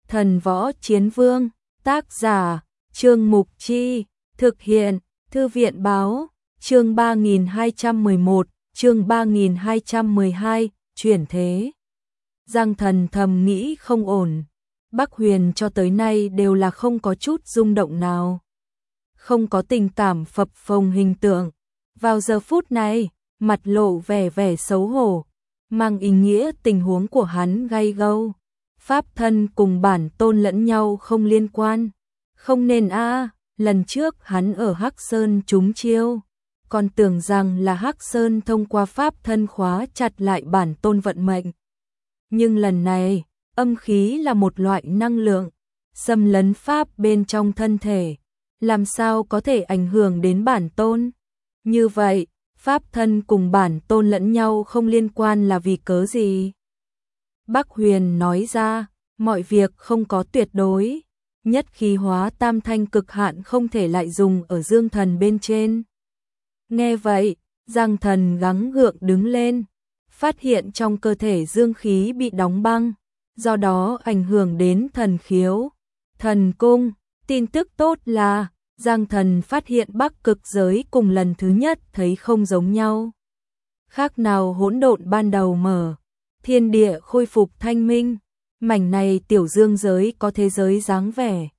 Thần Võ Chiến Vương, tác giả, Trương Mục Chi, thực hiện, Thư viện Báo, chương 3211, chương 3212, chuyển thế. Giang Thần thầm nghĩ không ổn, Bắc Huyền cho tới nay đều là không có chút rung động nào, không có tình cảm phập phồng hình tượng. Vào giờ phút này, mặt lộ vẻ xấu hổ, mang ý nghĩa tình huống của hắn gay gâu. Pháp thân cùng bản tôn lẫn nhau không liên quan. Không nên lần trước hắn ở Hắc Sơn trúng chiêu, còn tưởng rằng là Hắc Sơn thông qua pháp thân khóa chặt lại bản tôn vận mệnh. Nhưng lần này, âm khí là một loại năng lượng, xâm lấn pháp bên trong thân thể, làm sao có thể ảnh hưởng đến bản tôn? Như vậy, pháp thân cùng bản tôn lẫn nhau không liên quan là vì cớ gì? Bắc Huyền nói ra, mọi việc không có tuyệt đối, nhất khí hóa tam thanh cực hạn không thể lại dùng ở Dương Thần bên trên. Nghe vậy, Giang Thần gắng gượng đứng lên, phát hiện trong cơ thể dương khí bị đóng băng, do đó ảnh hưởng đến thần khiếu, thần cung. Tin tức tốt là, Giang Thần phát hiện Bắc Cực giới cùng lần thứ nhất thấy không giống nhau. Khác nào hỗn độn ban đầu mở, thiên địa khôi phục thanh minh, mảnh này tiểu dương giới có thế giới dáng vẻ.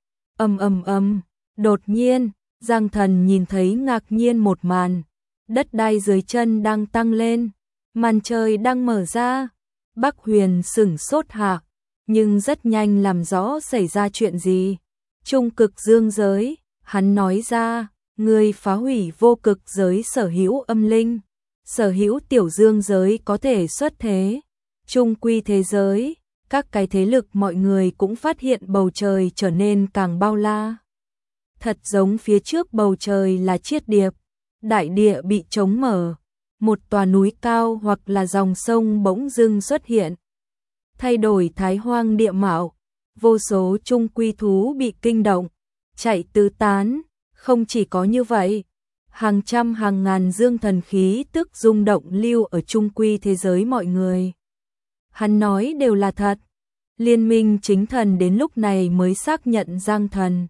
Đột nhiên, Giang Thần nhìn thấy ngạc nhiên một màn, đất đai dưới chân đang tăng lên, màn trời đang mở ra. Bắc Huyền sửng sốt hạ, nhưng rất nhanh làm rõ xảy ra chuyện gì. Trung cực dương giới, hắn nói ra, người phá hủy vô cực giới sở hữu âm linh, sở hữu tiểu dương giới có thể xuất thế. Trung quy thế giới, các cái thế lực mọi người cũng phát hiện bầu trời trở nên càng bao la. Thật giống phía trước bầu trời là chiết điệp, đại địa bị trống mở, một tòa núi cao hoặc là dòng sông bỗng dưng xuất hiện, thay đổi thái hoang địa mạo, vô số trung quy thú bị kinh động, chạy tứ tán. Không chỉ có như vậy, hàng trăm hàng ngàn dương thần khí tức rung động lưu ở trung quy thế giới mọi người. Hắn nói đều là thật. Liên minh chính thần đến lúc này mới xác nhận Giang Thần.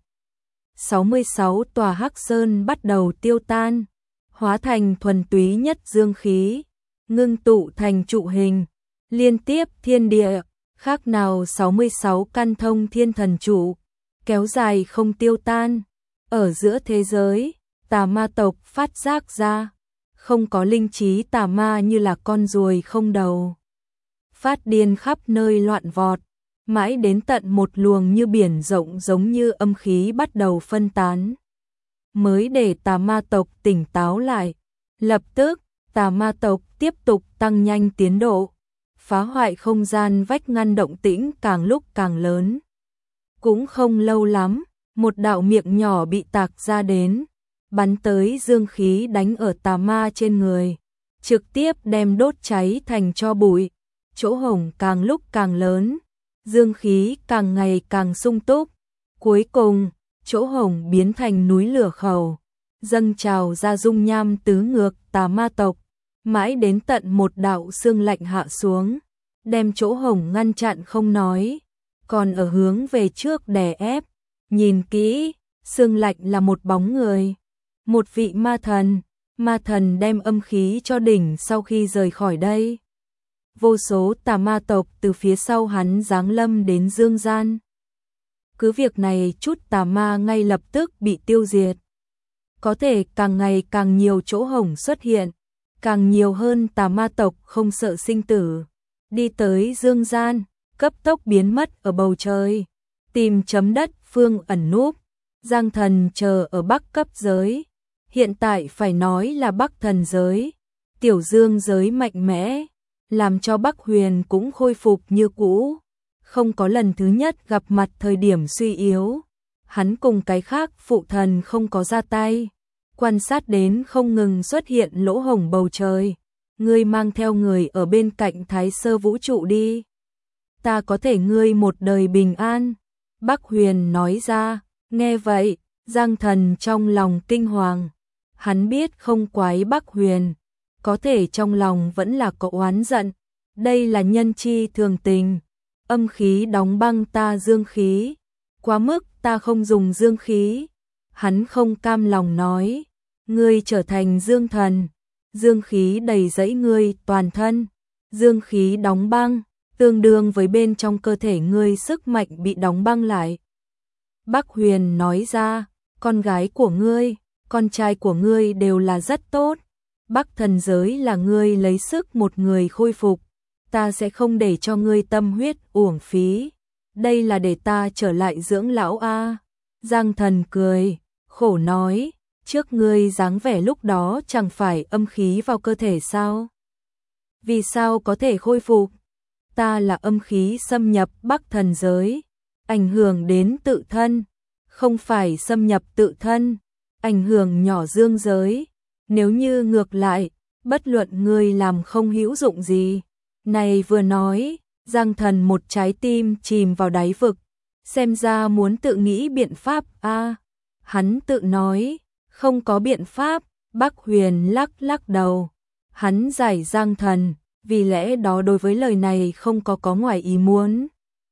66 tòa Hắc Sơn bắt đầu tiêu tan, hóa thành thuần túy nhất dương khí, ngưng tụ thành trụ hình, liên tiếp thiên địa, khác nào 66 căn thông thiên thần trụ, kéo dài không tiêu tan. Ở giữa thế giới, tà ma tộc phát giác ra, không có linh trí tà ma như là con ruồi không đầu, phát điên khắp nơi loạn vọt, mãi đến tận một luồng như biển rộng giống như âm khí bắt đầu phân tán, mới để tà ma tộc tỉnh táo lại. Lập tức, tà ma tộc tiếp tục tăng nhanh tiến độ, phá hoại không gian vách ngăn, động tĩnh càng lúc càng lớn. Cũng không lâu lắm, một đạo miệng nhỏ bị tạc ra đến, bắn tới dương khí đánh ở tà ma trên người, trực tiếp đem đốt cháy thành tro bụi. Chỗ hổng càng lúc càng lớn, dương khí càng ngày càng sung túc, cuối cùng, chỗ hổng biến thành núi lửa khẩu, dâng trào ra dung nham tứ ngược tà ma tộc, mãi đến tận một đạo xương lạnh hạ xuống, đem chỗ hổng ngăn chặn không nói, còn ở hướng về trước đè ép. Nhìn kỹ, xương lạnh là một bóng người, một vị ma thần đem âm khí cho đỉnh sau khi rời khỏi đây. Vô số tà ma tộc từ phía sau hắn giáng lâm đến dương gian. Cứ việc này chút tà ma ngay lập tức bị tiêu diệt. Có thể càng ngày càng nhiều chỗ hổng xuất hiện, càng nhiều hơn tà ma tộc không sợ sinh tử, đi tới dương gian, cấp tốc biến mất ở bầu trời, tìm chấm đất phương ẩn núp. Giang Thần chờ ở Bắc cấp giới, hiện tại phải nói là Bắc thần giới, tiểu dương giới mạnh mẽ, làm cho Bắc Huyền cũng khôi phục như cũ, không có lần thứ nhất gặp mặt thời điểm suy yếu. Hắn cùng cái khác phụ thần không có ra tay, quan sát đến không ngừng xuất hiện lỗ hổng bầu trời. Ngươi mang theo người ở bên cạnh Thái Sơ vũ trụ đi, ta có thể ngươi một đời bình an. Bắc Huyền nói ra. Nghe vậy, Giang Thần trong lòng kinh hoàng, hắn biết không quái Bắc Huyền, có thể trong lòng vẫn là có oán giận, đây là nhân chi thường tình, Âm khí đóng băng ta dương khí, quá mức ta không dùng dương khí. Hắn không cam lòng nói, ngươi trở thành dương thần, dương khí đầy dẫy ngươi toàn thân, dương khí đóng băng, tương đương với bên trong cơ thể ngươi sức mạnh bị đóng băng lại. Bắc Huyền nói ra, con gái của ngươi, con trai của ngươi đều là rất tốt, Bắc thần giới là ngươi lấy sức một người khôi phục, ta sẽ không để cho ngươi tâm huyết uổng phí, đây là để ta trở lại dưỡng lão a. Giang Thần cười, khổ nói, trước ngươi dáng vẻ lúc đó chẳng phải âm khí vào cơ thể sao? Vì sao có thể khôi phục? Ta là âm khí xâm nhập Bắc thần giới, ảnh hưởng đến tự thân, không phải xâm nhập tự thân, ảnh hưởng nhỏ dương giới. Nếu như ngược lại, bất luận ngươi làm không hữu dụng gì. Này vừa nói, Giang Thần một trái tim chìm vào đáy vực, xem ra muốn tự nghĩ biện pháp a. Hắn tự nói, không có biện pháp. Bắc Huyền lắc lắc đầu. Hắn giải Giang Thần, vì lẽ đó đối với lời này không có ngoài ý muốn.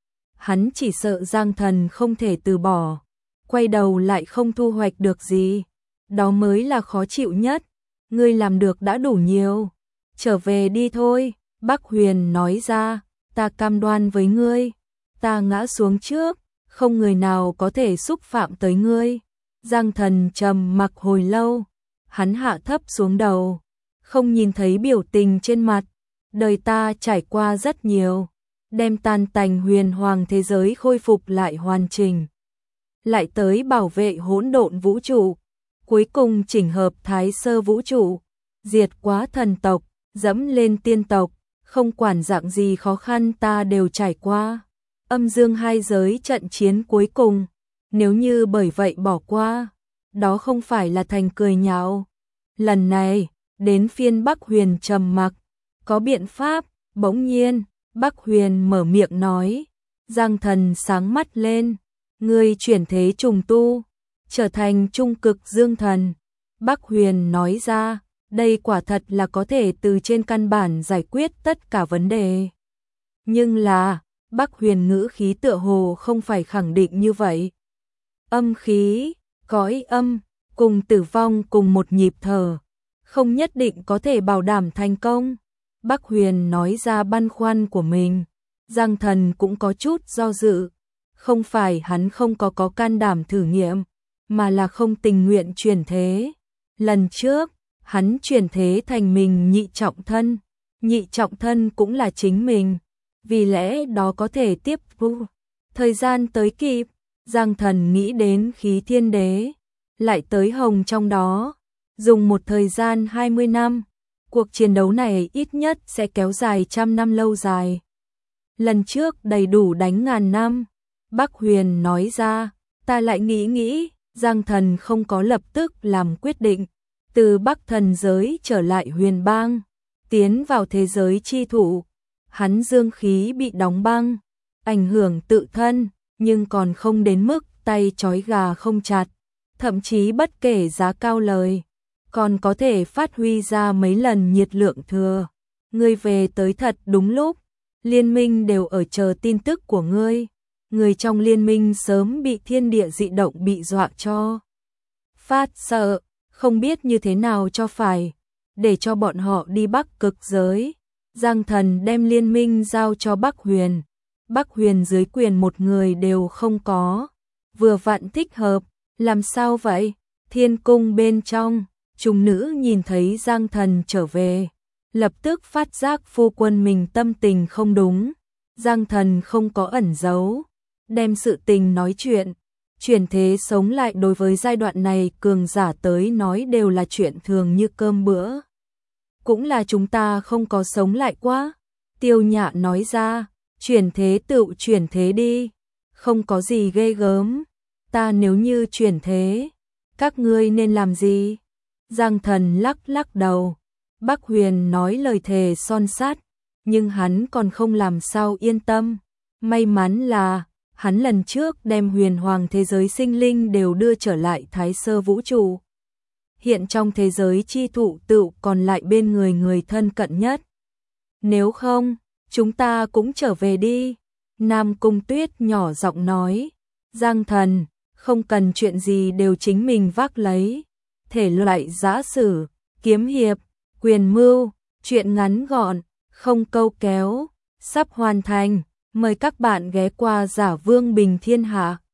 Hắn chỉ sợ Giang Thần không thể từ bỏ, quay đầu lại không thu hoạch được gì, đó mới là khó chịu nhất. Ngươi làm được đã đủ nhiều, trở về đi thôi. Bắc Huyền nói ra, ta cam đoan với ngươi, ta ngã xuống trước, không người nào có thể xúc phạm tới ngươi. Giang Thần trầm mặc hồi lâu, hắn hạ thấp xuống đầu, không nhìn thấy biểu tình trên mặt. Đời ta trải qua rất nhiều, đem tan tành huyền hoàng thế giới khôi phục lại hoàn chỉnh, lại tới bảo vệ hỗn độn vũ trụ, cuối cùng chỉnh hợp thái sơ vũ trụ, diệt quá thần tộc, dẫm lên tiên tộc, không quản dạng gì khó khăn ta đều trải qua. Âm dương hai giới trận chiến cuối cùng, nếu như bởi vậy bỏ qua, đó không phải là thành cười nhạo. Lần này, đến phiên Bắc Huyền trầm mặc, có biện pháp. Bỗng nhiên, Bắc Huyền mở miệng nói, Giang Thần sáng mắt lên, ngươi chuyển thế trùng tu, trở thành trung cực dương thần. Bắc Huyền nói ra, đây quả thật là có thể từ trên căn bản giải quyết tất cả vấn đề. Nhưng là, Bắc Huyền ngữ khí tựa hồ không phải khẳng định như vậy. Âm khí, cõi âm, cùng tử vong cùng một nhịp thở, không nhất định có thể bảo đảm thành công. Bắc Huyền nói ra băn khoăn của mình, Giang Thần cũng có chút do dự, không phải hắn không có can đảm thử nghiệm, mà là không tình nguyện chuyển thế. Lần trước, hắn chuyển thế thành mình nhị trọng thân cũng là chính mình, vì lẽ đó có thể tiếp thu. Thời gian tới kịp, Giang Thần nghĩ đến khí thiên đế, lại tới hồng trong đó, dùng một thời gian 20 năm. Cuộc chiến đấu này ít nhất sẽ kéo dài 100 năm lâu dài. Lần trước đầy đủ đánh ngàn năm. Bắc Huyền nói ra, ta lại nghĩ, Giang Thần không có lập tức làm quyết định. Từ Bắc thần giới trở lại Huyền Bang, tiến vào thế giới chi thụ. Hắn dương khí bị đóng băng, ảnh hưởng tự thân, nhưng còn không đến mức tay trói gà không chặt. Thậm chí bất kể giá cao lời, còn có thể phát huy ra mấy lần nhiệt lượng thừa. Ngươi về tới thật đúng lúc, liên minh đều ở chờ tin tức của ngươi. Người trong liên minh sớm bị thiên địa dị động bị dọa cho phát sợ, không biết như thế nào cho phải, để cho bọn họ đi Bắc cực giới. Giang Thần đem liên minh giao cho Bắc Huyền. Bắc Huyền dưới quyền một người đều không có, vừa vặn thích hợp. Làm sao vậy? Thiên cung bên trong, trùng nữ nhìn thấy Giang Thần trở về, lập tức phát giác phu quân mình tâm tình không đúng. Giang Thần không có ẩn giấu, đem sự tình nói chuyện. Chuyển thế sống lại đối với giai đoạn này cường giả tới nói đều là chuyện thường như cơm bữa. Cũng là chúng ta không có sống lại quá. Tiêu Nhã nói ra, chuyển thế tự chuyển thế đi, không có gì ghê gớm. Ta nếu như chuyển thế, các ngươi nên làm gì? Giang Thần lắc lắc đầu. Bắc Huyền nói lời thề son sắt, nhưng hắn còn không làm sao yên tâm. May mắn là, hắn lần trước đem huyền hoàng thế giới sinh linh đều đưa trở lại thái sơ vũ trụ. Hiện trong thế giới chi thụ tự còn lại bên người người thân cận nhất. Nếu không, chúng ta cũng trở về đi. Nam Cung Tuyết nhỏ giọng nói, Giang thần, không cần chuyện gì đều chính mình vác lấy. Thể loại giã sử, kiếm hiệp, quyền mưu, chuyện ngắn gọn, không câu kéo, sắp hoàn thành. Mời các bạn ghé qua Giả Vương Bình Thiên Hạ.